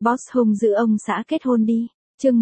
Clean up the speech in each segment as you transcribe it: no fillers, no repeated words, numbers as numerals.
Boss hung dữ ông xã kết hôn đi. Chương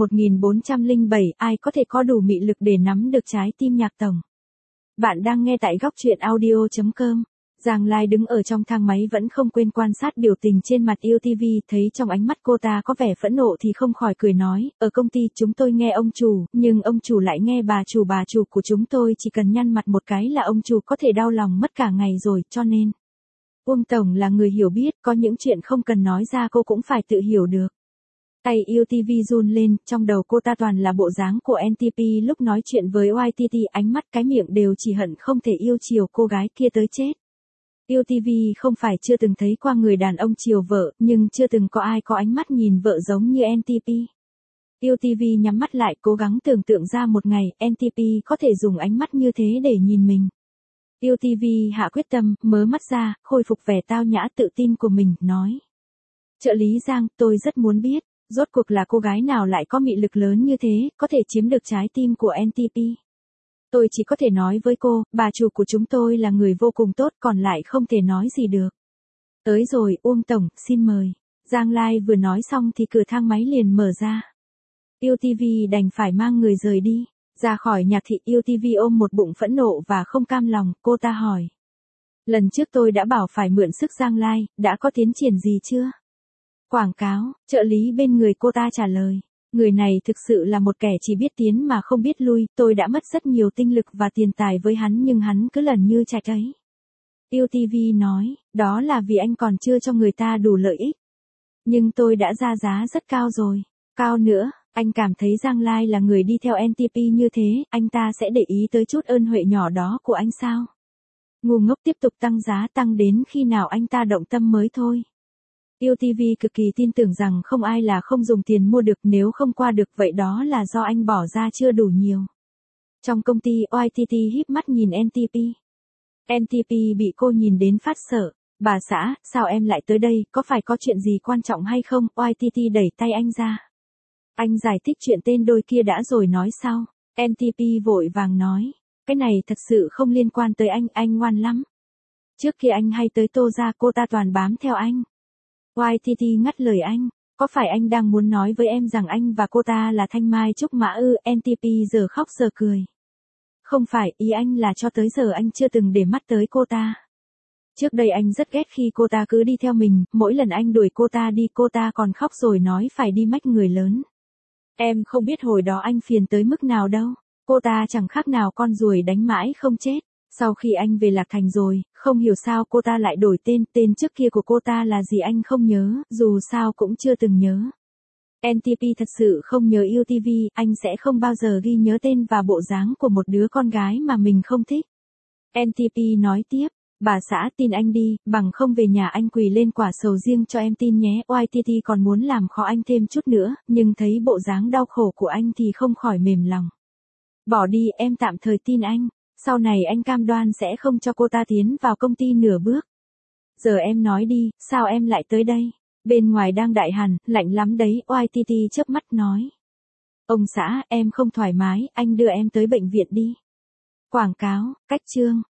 1407, ai có thể có đủ mị lực để nắm được trái tim nhạc tổng. Bạn đang nghe tại góc truyện audio.com. Giang Lai đứng ở trong thang máy vẫn không quên quan sát biểu tình trên mặt Yêu TV, thấy trong ánh mắt cô ta có vẻ phẫn nộ thì không khỏi cười nói, ở công ty chúng tôi nghe ông chủ, nhưng ông chủ lại nghe bà chủ của chúng tôi chỉ cần nhăn mặt một cái là ông chủ có thể đau lòng mất cả ngày rồi, cho nên. Uông Tổng là người hiểu biết, có những chuyện không cần nói ra cô cũng phải tự hiểu được. Tay Yêu TV run lên, trong đầu cô ta toàn là bộ dáng của NTP lúc nói chuyện với YTT, ánh mắt cái miệng đều chỉ hận không thể yêu chiều cô gái kia tới chết. Yêu TV không phải chưa từng thấy qua người đàn ông chiều vợ, nhưng chưa từng có ai có ánh mắt nhìn vợ giống như NTP. Yêu TV nhắm mắt lại cố gắng tưởng tượng ra một ngày NTP có thể dùng ánh mắt như thế để nhìn mình. Yêu TV hạ quyết tâm, mớ mắt ra, khôi phục vẻ tao nhã tự tin của mình, nói. Trợ lý Giang, tôi rất muốn biết, rốt cuộc là cô gái nào lại có mị lực lớn như thế, có thể chiếm được trái tim của NTP. Tôi chỉ có thể nói với cô, bà chủ của chúng tôi là người vô cùng tốt, còn lại không thể nói gì được. Tới rồi, Uông Tổng, xin mời. Giang Lai vừa nói xong thì cửa thang máy liền mở ra. Yêu TV đành phải mang người rời đi. Ra khỏi nhạc thị, Yêu TV ôm một bụng phẫn nộ và không cam lòng, cô ta hỏi. Lần trước tôi đã bảo phải mượn sức Giang Lai, đã có tiến triển gì chưa? Quảng cáo, trợ lý bên người cô ta trả lời. Người này thực sự là một kẻ chỉ biết tiến mà không biết lui, tôi đã mất rất nhiều tinh lực và tiền tài với hắn nhưng hắn cứ lần như chạch ấy. Yêu TV nói, đó là vì anh còn chưa cho người ta đủ lợi ích. Nhưng tôi đã ra giá rất cao rồi. Cao nữa, anh cảm thấy Giang Lai là người đi theo NTP như thế, anh ta sẽ để ý tới chút ơn huệ nhỏ đó của anh sao? Ngu ngốc tiếp tục tăng giá, tăng đến khi nào anh ta động tâm mới thôi. Yêu TV cực kỳ tin tưởng rằng không ai là không dùng tiền mua được, nếu không qua được vậy đó là do anh bỏ ra chưa đủ nhiều. Trong công ty, YTT híp mắt nhìn NTP. NTP bị cô nhìn đến phát sợ. Bà xã, sao em lại tới đây, có phải có chuyện gì quan trọng hay không? YTT đẩy tay anh ra. Anh giải thích chuyện tên đôi kia đã rồi nói sau. NTP vội vàng nói. Cái này thật sự không liên quan tới anh ngoan lắm. Trước khi anh hay tới Tô ra cô ta toàn bám theo anh. YTT ngắt lời anh, có phải anh đang muốn nói với em rằng anh và cô ta là Thanh Mai Trúc Mã ư? NTP giờ khóc giờ cười. Không phải, ý anh là cho tới giờ anh chưa từng để mắt tới cô ta. Trước đây anh rất ghét khi cô ta cứ đi theo mình, mỗi lần anh đuổi cô ta đi cô ta còn khóc rồi nói phải đi mách người lớn. Em không biết hồi đó anh phiền tới mức nào đâu, cô ta chẳng khác nào con ruồi đánh mãi không chết. Sau khi anh về Lạc Thành rồi, không hiểu sao cô ta lại đổi tên trước kia của cô ta là gì anh không nhớ, dù sao cũng chưa từng nhớ. NTP thật sự không nhớ Yêu TV, anh sẽ không bao giờ ghi nhớ tên và bộ dáng của một đứa con gái mà mình không thích. NTP nói tiếp, bà xã tin anh đi, bằng không về nhà anh quỳ lên quả sầu riêng cho em tin nhé. YTT còn muốn làm khó anh thêm chút nữa, nhưng thấy bộ dáng đau khổ của anh thì không khỏi mềm lòng. Bỏ đi, em tạm thời tin anh. Sau này anh cam đoan sẽ không cho cô ta tiến vào công ty nửa bước. Giờ em nói đi, sao em lại tới đây? Bên ngoài đang đại hàn, lạnh lắm đấy, YTT chớp mắt nói. Ông xã, em không thoải mái, anh đưa em tới bệnh viện đi. Quảng cáo, cách chương.